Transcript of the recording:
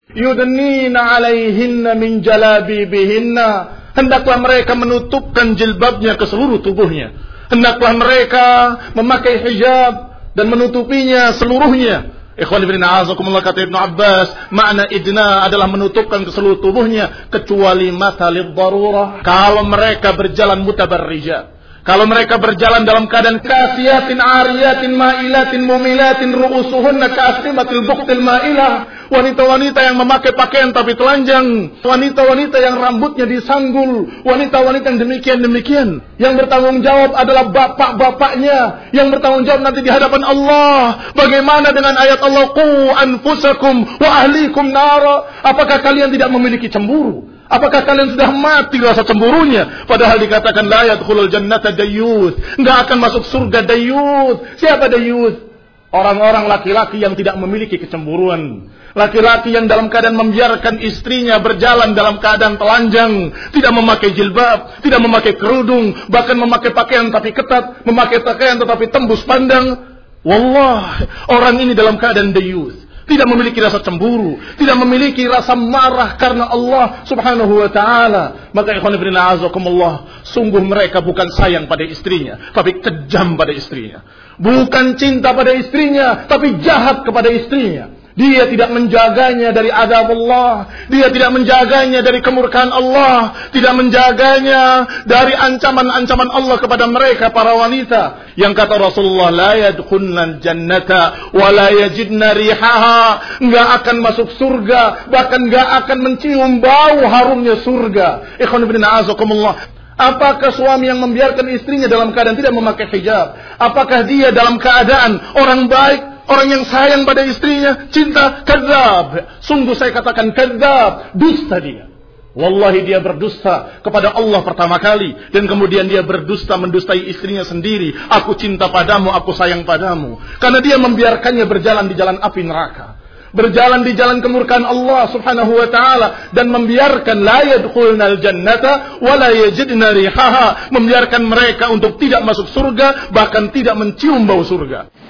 Yudnina 'alaihinna min jalabibihinna. Hendaklah mereka menutupkan jilbabnya ke seluruh tubuhnya. Hendaklah mereka memakai hijab dan menutupinya seluruhnya. Ikhwan fillah, azakumullah, kata Ibnu Abbas, makna idna adalah menutupkan ke seluruh tubuhnya kecuali mata lid darurah. Kalau mereka berjalan mutabarrijat, kalau mereka berjalan dalam keadaan kasiyatin ariyatin ma'ilatin mumilatin ru'usuhunna ka'asnimatil buqtil ma'ilah, wanita-wanita yang memakai pakaian tapi telanjang, wanita-wanita yang rambutnya disanggul, wanita-wanita yang demikian-demikian. Yang bertanggung jawab adalah bapak-bapaknya yang bertanggung jawab nanti di hadapan Allah. Bagaimana dengan ayat Allah, qu anfusakum wa ahlikum nara? Apakah kalian tidak memiliki cemburu? Apakah kalian sudah mati rasa cemburunya? Padahal dikatakan la yadkhulul jannata dayyuth, enggak akan masuk surga dayyuth. Siapa dayyuth? Orang-orang laki-laki yang tidak memiliki kecemburuan. Laki-laki yang dalam keadaan membiarkan istrinya berjalan dalam keadaan telanjang, tidak memakai jilbab, tidak memakai kerudung, bahkan memakai pakaian tapi ketat, memakai pakaian tetapi tembus pandang. Wallah, orang ini dalam keadaan dayyuth. Tidak memiliki rasa cemburu, tidak memiliki rasa marah karena Allah subhanahu wa ta'ala. Maka ikhwan fillah azakumullah, sungguh mereka bukan sayang pada istrinya, tapi kejam pada istrinya. Bukan cinta pada istrinya, tapi jahat kepada istrinya. Dia tidak menjaganya dari azab Allah, dia tidak menjaganya dari kemurkaan Allah, tidak menjaganya dari ancaman-ancaman Allah kepada mereka para wanita. Yang kata Rasulullah, la yadkhulnal jannata wa la yajidna rihaha, enggak akan masuk surga, bahkan enggak akan mencium bau harumnya surga. Ikhwan fillah azakumullah, apakah suami yang membiarkan istrinya dalam keadaan tidak memakai hijab? Apakah dia dalam keadaan orang baik, orang yang sayang pada istrinya, cinta? Kadzab. Sungguh saya katakan kadzab, dusta dia. Wallahi dia berdusta kepada Allah pertama kali, dan kemudian dia berdusta mendustai istrinya sendiri. Aku cinta padamu, aku sayang padamu, karena dia membiarkannya berjalan di jalan api neraka, berjalan di jalan kemurkaan Allah subhanahu wa ta'ala, dan membiarkan la yadkhulnal jannata wa la yajidna rihaha, membiarkan mereka untuk tidak masuk surga, bahkan tidak mencium bau surga.